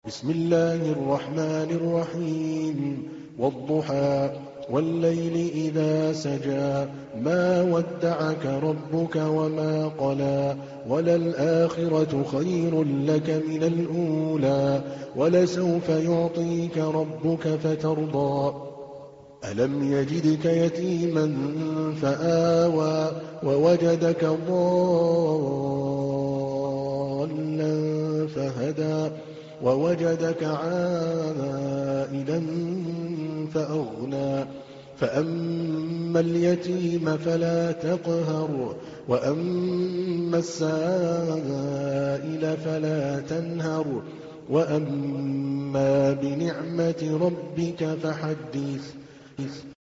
بسم الله الرحمن الرحيم والضحى والليل إذا سجى ما ودعك ربك وما قلى وللآخرة خير لك من الأولى ولسوف يعطيك ربك فترضى ألم يجدك يتيما فآوى ووجدك ضالا فهدى ووجدك عائلا فأغنى فأما اليتيم فلا تقهر وأما السائل فلا تنهر وأما بنعمة ربك فحدث